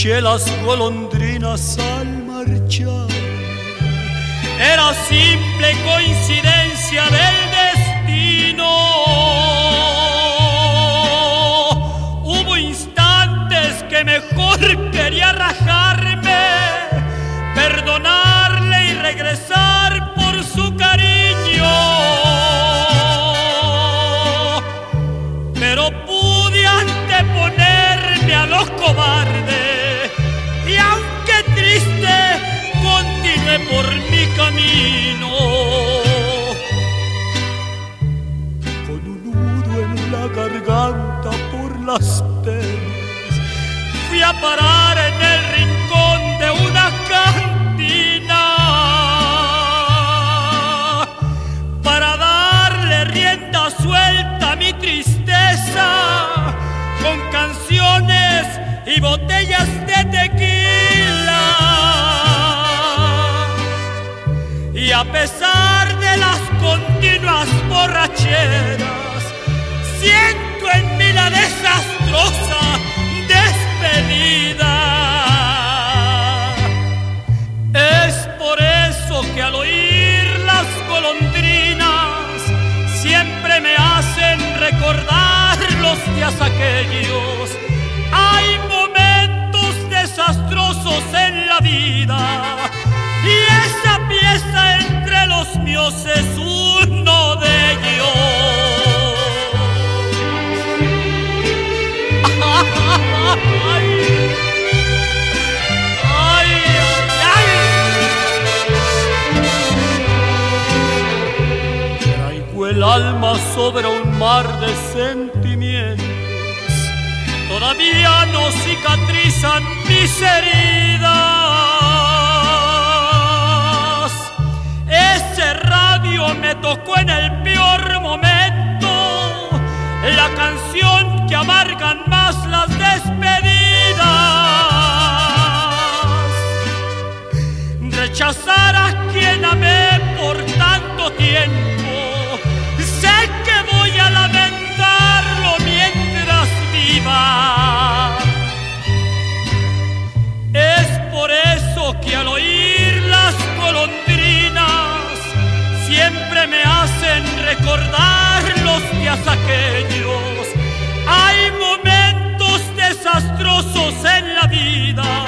escuché las golondrinas al marchar. Era simple coincidencia del destino. Hubo instantes que mejor quería rajarme, perdonarle y regresar por su cariño. Pero pude anteponerme a los cobardes y aunque triste continué por mi camino. Con un nudo en la garganta por las penas fui a parar en el rincón de una cantina para darle rienda suelta a mi tristeza con canciones y botellas de tequila. Y a pesar de las continuas borracheras, siento en mí la desastrosa despedida. Es por eso que al oír las golondrinas siempre me hacen recordar los días aquellos. Hay momentos desastrosos en la vida y esa pieza entre los míos es uno de ellos. Ay, ay, ay. Traigo el alma sobre un mar de sentimientos. Todavía no cicatrizan mis heridas. Ese radio me tocó en el peor momento, la canción que amargan más las despedidas. Rechazar a quien amé por tanto tiempo, sé que voy a lamentarlo mientras viva. Es por eso que al oír las golondrinas siempre me hacen recordar los días aquellos. Hay momentos desastrosos en la vida